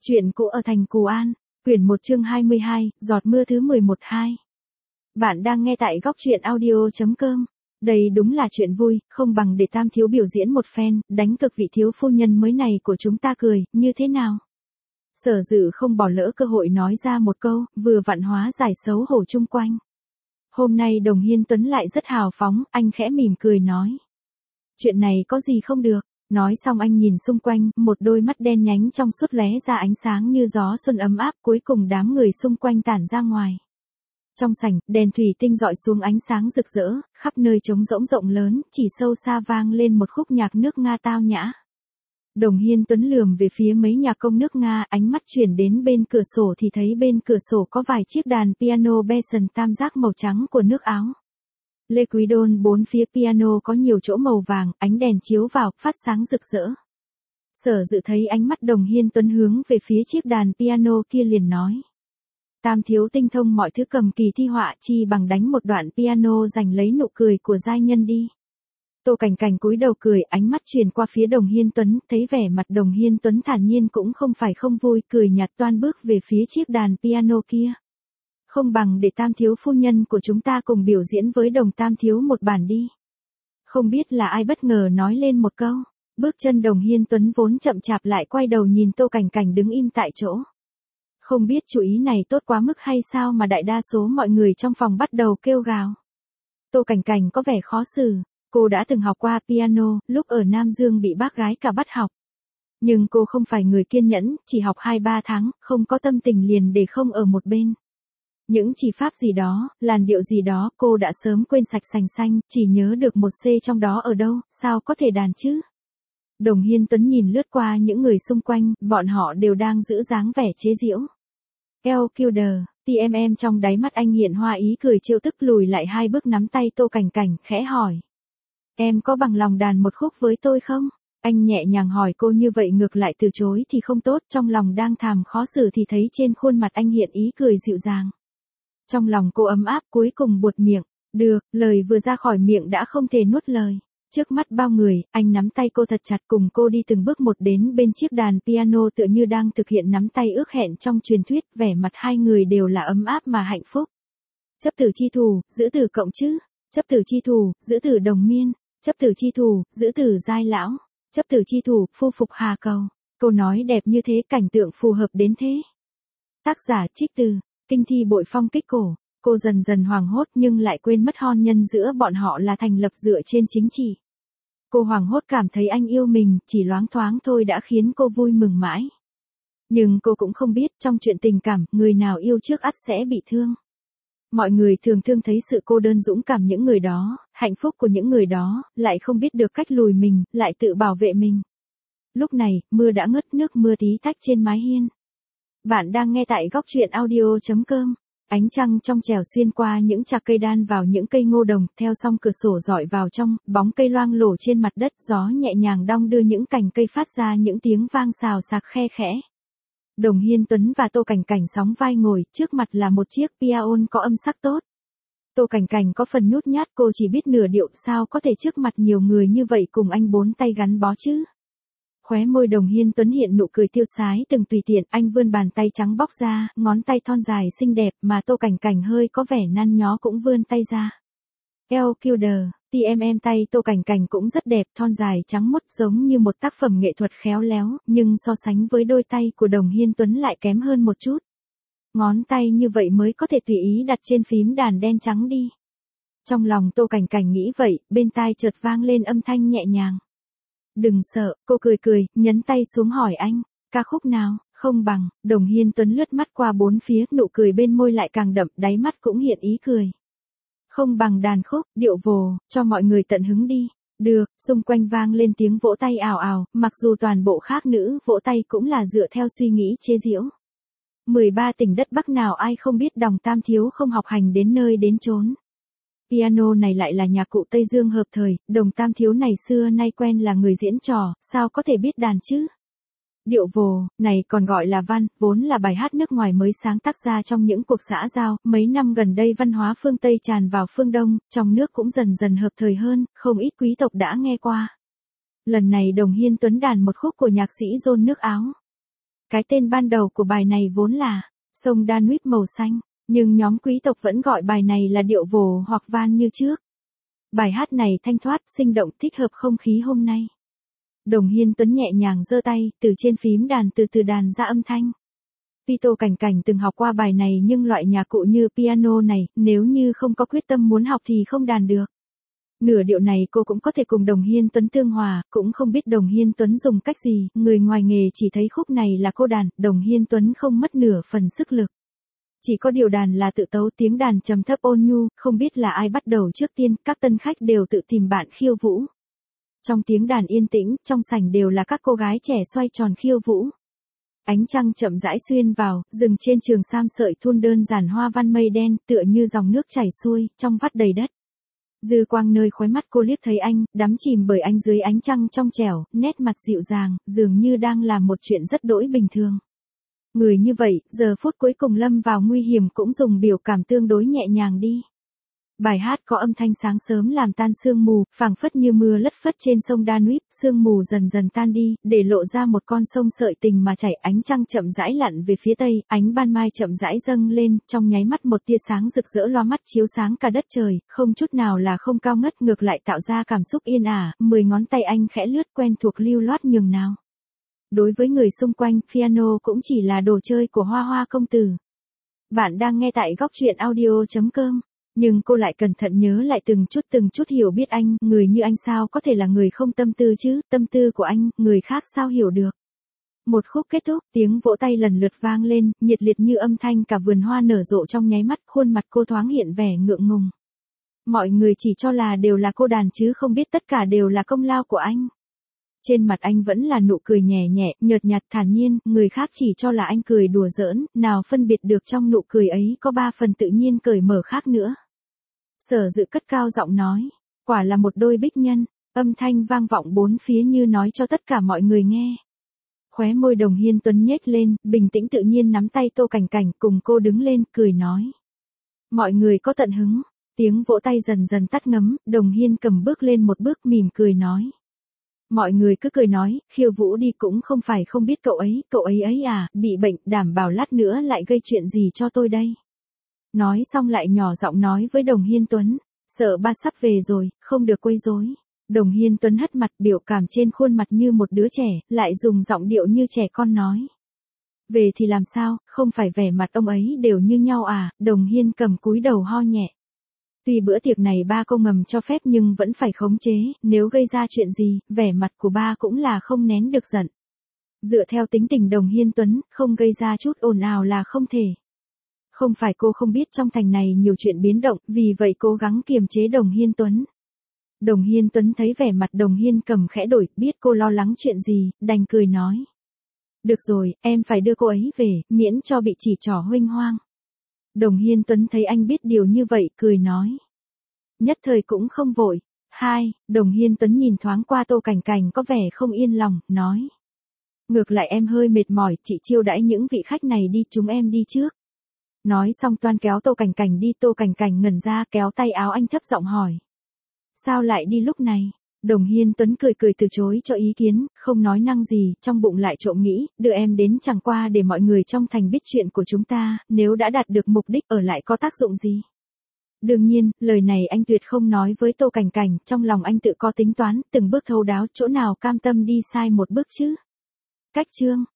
Chuyện cũ ở thành Cù An, quyển 1 chương 22, giọt mưa thứ 11-2. Bạn đang nghe tại góc truyện audio.com. Đây đúng là chuyện vui, không bằng để Tam thiếu biểu diễn một phen, đánh cực vị thiếu phu nhân mới này của chúng ta cười, như thế nào? Sở Dự không bỏ lỡ cơ hội nói ra một câu, vừa vặn hóa giải xấu hổ chung quanh. Hôm nay Đồng Hiên Tuấn lại rất hào phóng, anh khẽ mỉm cười nói. Chuyện này có gì không được? Nói xong anh nhìn xung quanh, một đôi mắt đen nhánh trong suốt lóe ra ánh sáng như gió xuân ấm áp, cuối cùng đám người xung quanh tản ra ngoài. Trong sảnh, đèn thủy tinh dọi xuống ánh sáng rực rỡ, khắp nơi trống rỗng rộng lớn, chỉ sâu xa vang lên một khúc nhạc nước Nga tao nhã. Đồng Hiên Tuấn lườm về phía mấy nhạc công nước Nga, ánh mắt chuyển đến bên cửa sổ thì thấy bên cửa sổ có vài chiếc đàn piano Besson tam giác màu trắng của nước Áo. Lê Quý Đôn bốn phía piano có nhiều chỗ màu vàng, ánh đèn chiếu vào, phát sáng rực rỡ. Sở Dự thấy ánh mắt Đồng Hiên Tuấn hướng về phía chiếc đàn piano kia liền nói. Tam thiếu tinh thông mọi thứ cầm kỳ thi họa, chi bằng đánh một đoạn piano giành lấy nụ cười của giai nhân đi. Tô Cảnh Cảnh cúi đầu cười, ánh mắt truyền qua phía Đồng Hiên Tuấn, thấy vẻ mặt Đồng Hiên Tuấn thản nhiên cũng không phải không vui, cười nhạt toan bước về phía chiếc đàn piano kia. Không bằng để Tam thiếu phu nhân của chúng ta cùng biểu diễn với Đồng Tam thiếu một bản đi. Không biết là ai bất ngờ nói lên một câu, bước chân Đồng Hiên Tuấn vốn chậm chạp lại quay đầu nhìn Tô Cảnh Cảnh đứng im tại chỗ. Không biết chủ ý này tốt quá mức hay sao mà đại đa số mọi người trong phòng bắt đầu kêu gào. Tô Cảnh Cảnh có vẻ khó xử, cô đã từng học qua piano, lúc ở Nam Dương bị bác gái cả bắt học. Nhưng cô không phải người kiên nhẫn, chỉ học 2-3 tháng, không có tâm tình liền để không ở một bên. Những chỉ pháp gì đó, làn điệu gì đó, cô đã sớm quên sạch sành xanh, chỉ nhớ được một C trong đó ở đâu, sao có thể đàn chứ? Đồng Hiên Tuấn nhìn lướt qua những người xung quanh, bọn họ đều đang giữ dáng vẻ chế giễu. LQD, TMM trong đáy mắt anh hiện hoa ý cười trêu tức lùi lại 2 bước nắm tay Tô Cảnh Cảnh, khẽ hỏi. Em có bằng lòng đàn một khúc với tôi không? Anh nhẹ nhàng hỏi cô như vậy ngược lại từ chối thì không tốt, trong lòng đang thàm khó xử thì thấy trên khuôn mặt anh hiện ý cười dịu dàng. Trong lòng cô ấm áp cuối cùng buột miệng, được, lời vừa ra khỏi miệng đã không thể nuốt lời. Trước mắt bao người, anh nắm tay cô thật chặt cùng cô đi từng bước một đến bên chiếc đàn piano tựa như đang thực hiện nắm tay ước hẹn trong truyền thuyết, vẻ mặt hai người đều là ấm áp mà hạnh phúc. Chấp tử chi thù, giữ tử cộng chứ, chấp tử chi thù, giữ tử đồng miên, chấp tử chi thù, giữ tử giai lão, chấp tử chi thù, phu phục hà cầu. Câu nói đẹp như thế, cảnh tượng phù hợp đến thế. Tác giả trích từ Kinh thi bội phong kích cổ. Cô dần dần hoảng hốt nhưng lại quên mất hôn nhân giữa bọn họ là thành lập dựa trên chính trị. Cô hoảng hốt cảm thấy anh yêu mình, chỉ loáng thoáng thôi đã khiến cô vui mừng mãi. Nhưng cô cũng không biết trong chuyện tình cảm, người nào yêu trước ắt sẽ bị thương. Mọi người thường thương thấy sự cô đơn dũng cảm những người đó, hạnh phúc của những người đó, lại không biết được cách lùi mình, lại tự bảo vệ mình. Lúc này, mưa đã ngớt, nước mưa tí tách trên mái hiên. Bạn đang nghe tại góc truyện audio.com. Ánh trăng trong trẻo xuyên qua những chạc cây đan vào những cây ngô đồng, theo song cửa sổ dọi vào trong, bóng cây loang lổ trên mặt đất, gió nhẹ nhàng đong đưa những cành cây phát ra những tiếng vang xào xạc khe khẽ. Đồng Hiên Tuấn và Tô Cảnh Cảnh sóng vai ngồi, trước mặt là một chiếc piano có âm sắc tốt. Tô Cảnh Cảnh có phần nhút nhát, cô chỉ biết nửa điệu, sao có thể trước mặt nhiều người như vậy cùng anh bốn tay gắn bó chứ? Khóe môi Đồng Hiên Tuấn hiện nụ cười tiêu sái từng tùy tiện, anh vươn bàn tay trắng bóc ra, ngón tay thon dài xinh đẹp mà Tô Cảnh Cảnh hơi có vẻ nhăn nhó cũng vươn tay ra. LQD, TMM tay Tô Cảnh Cảnh cũng rất đẹp, thon dài trắng muốt giống như một tác phẩm nghệ thuật khéo léo, nhưng so sánh với đôi tay của Đồng Hiên Tuấn lại kém hơn một chút. Ngón tay như vậy mới có thể tùy ý đặt trên phím đàn đen trắng đi. Trong lòng Tô Cảnh Cảnh nghĩ vậy, bên tai chợt vang lên âm thanh nhẹ nhàng. Đừng sợ, cô cười cười, nhấn tay xuống hỏi anh, ca khúc nào, không bằng. Đồng Hiên Tuấn lướt mắt qua bốn phía, nụ cười bên môi lại càng đậm, đáy mắt cũng hiện ý cười. Không bằng đàn khúc, điệu vồ, cho mọi người tận hứng đi. Được, xung quanh vang lên tiếng vỗ tay ào ào, mặc dù toàn bộ khác nữ vỗ tay cũng là dựa theo suy nghĩ chế giễu. 13 tỉnh đất Bắc nào ai không biết Đồng Tam thiếu không học hành đến nơi đến chốn. Piano này lại là nhạc cụ Tây Dương hợp thời, Đồng Tam thiếu này xưa nay quen là người diễn trò, sao có thể biết đàn chứ? Điệu vồ, này còn gọi là văn, vốn là bài hát nước ngoài mới sáng tác ra trong những cuộc xã giao, mấy năm gần đây văn hóa phương Tây tràn vào phương Đông, trong nước cũng dần dần hợp thời hơn, không ít quý tộc đã nghe qua. Lần này Đồng Hiên Tuấn đàn một khúc của nhạc sĩ John nước Áo. cái tên ban đầu của bài này vốn là sông Danube màu xanh, nhưng nhóm quý tộc vẫn gọi bài này là điệu vồ hoặc van như trước. Bài hát này thanh thoát, sinh động, thích hợp không khí hôm nay. Đồng Hiên Tuấn nhẹ nhàng giơ tay, từ trên phím đàn từ từ đàn ra âm thanh. Tô Cảnh Cảnh từng học qua bài này nhưng loại nhạc cụ như piano này, nếu như không có quyết tâm muốn học thì không đàn được. Nửa điệu này cô cũng có thể cùng Đồng Hiên Tuấn tương hòa, cũng không biết Đồng Hiên Tuấn dùng cách gì, người ngoài nghề chỉ thấy khúc này là cô đàn, Đồng Hiên Tuấn không mất nửa phần sức lực. Chỉ có điều đàn là tự tấu, tiếng đàn trầm thấp ôn nhu, không biết là ai bắt đầu trước tiên, các tân khách đều tự tìm bạn khiêu vũ. Trong tiếng đàn yên tĩnh, trong sảnh đều là các cô gái trẻ xoay tròn khiêu vũ. Ánh trăng chậm rãi xuyên vào, rừng trên trường sam sợi thun đơn giản hoa văn mây đen, tựa như dòng nước chảy xuôi, trong vắt đầy đất. Dư quang nơi khóe mắt cô liếc thấy anh, đắm chìm bởi anh dưới ánh trăng trong trẻo, nét mặt dịu dàng, dường như đang làm một chuyện rất đỗi bình thường. Người như vậy, giờ phút cuối cùng lâm vào nguy hiểm cũng dùng biểu cảm tương đối nhẹ nhàng đi. Bài hát có âm thanh sáng sớm làm tan sương mù, phảng phất như mưa lất phất trên sông Danube, sương mù dần dần tan đi, để lộ ra một con sông sợi tình mà chảy, ánh trăng chậm rãi lặn về phía tây, ánh ban mai chậm rãi dâng lên, trong nháy mắt một tia sáng rực rỡ loa mắt chiếu sáng cả đất trời, không chút nào là không cao ngất, ngược lại tạo ra cảm xúc yên ả, 10 ngón tay anh khẽ lướt quen thuộc lưu loát nhường nào. Đối với người xung quanh, piano cũng chỉ là đồ chơi của Hoa Hoa công tử. Bạn đang nghe tại góc truyện audio.com. Nhưng cô lại cẩn thận nhớ lại từng chút hiểu biết anh, người như anh sao có thể là người không tâm tư chứ, tâm tư của anh, người khác sao hiểu được. Một khúc kết thúc, tiếng vỗ tay lần lượt vang lên, nhiệt liệt như âm thanh cả vườn hoa nở rộ trong nháy mắt, khuôn mặt cô thoáng hiện vẻ ngượng ngùng. Mọi người chỉ cho là đều là cô đàn chứ không biết tất cả đều là công lao của anh. Trên mặt anh vẫn là nụ cười nhẹ nhẹ, nhợt nhạt thản nhiên, người khác chỉ cho là anh cười đùa giỡn, nào phân biệt được trong nụ cười ấy có 3 phần tự nhiên cởi mở khác nữa. Sở Dự cất cao giọng nói, quả là một đôi bích nhân, âm thanh vang vọng bốn phía như nói cho tất cả mọi người nghe. Khóe môi Đồng Hiên Tuấn nhếch lên, bình tĩnh tự nhiên nắm tay Tô Cảnh Cảnh cùng cô đứng lên, cười nói. Mọi người có tận hứng, tiếng vỗ tay dần dần tắt ngấm, Đồng Hiên cầm bước lên một bước mỉm cười nói. Mọi người cứ cười nói, khiêu vũ đi cũng không phải không biết cậu ấy à, bị bệnh, đảm bảo lát nữa lại gây chuyện gì cho tôi đây. Nói xong lại nhỏ giọng nói với Đồng Hiên Tuấn, sợ ba sắp về rồi, không được quấy rối. Đồng Hiên Tuấn hất mặt, biểu cảm trên khuôn mặt như một đứa trẻ, lại dùng giọng điệu như trẻ con nói. Về thì làm sao, không phải vẻ mặt ông ấy đều như nhau à, Đồng Hiên cầm cúi đầu ho nhẹ. Tuy bữa tiệc này ba cô ngầm cho phép nhưng vẫn phải khống chế, nếu gây ra chuyện gì, vẻ mặt của ba cũng là không nén được giận. Dựa theo tính tình Đồng Hiên Tuấn, không gây ra chút ồn ào là không thể. Không phải cô không biết trong thành này nhiều chuyện biến động, vì vậy cố gắng kiềm chế Đồng Hiên Tuấn. Đồng Hiên Tuấn thấy vẻ mặt Đồng Hiên cầm khẽ đổi, biết cô lo lắng chuyện gì, đành cười nói. Được rồi, em phải đưa cô ấy về, miễn cho bị chỉ trỏ huênh hoang. Đồng Hiên Tuấn thấy anh biết điều như vậy, cười nói. Nhất thời cũng không vội. Đồng Hiên Tuấn nhìn thoáng qua Tô Cảnh Cảnh có vẻ không yên lòng, nói. Ngược lại em hơi mệt mỏi, chị chiêu đãi những vị khách này đi, chúng em đi trước. Nói xong toan kéo Tô Cảnh Cảnh đi, Tô Cảnh Cảnh ngẩn ra kéo tay áo anh thấp giọng hỏi. Sao lại đi lúc này? Đồng Hiên Tuấn cười từ chối cho ý kiến, không nói năng gì, trong bụng lại trộm nghĩ, đưa em đến chẳng qua để mọi người trong thành biết chuyện của chúng ta, nếu đã đạt được mục đích ở lại có tác dụng gì. Đương nhiên, lời này anh tuyệt không nói với Tô Cảnh Cảnh, trong lòng anh tự có tính toán, từng bước thấu đáo, chỗ nào cam tâm đi sai một bước chứ. Cách chương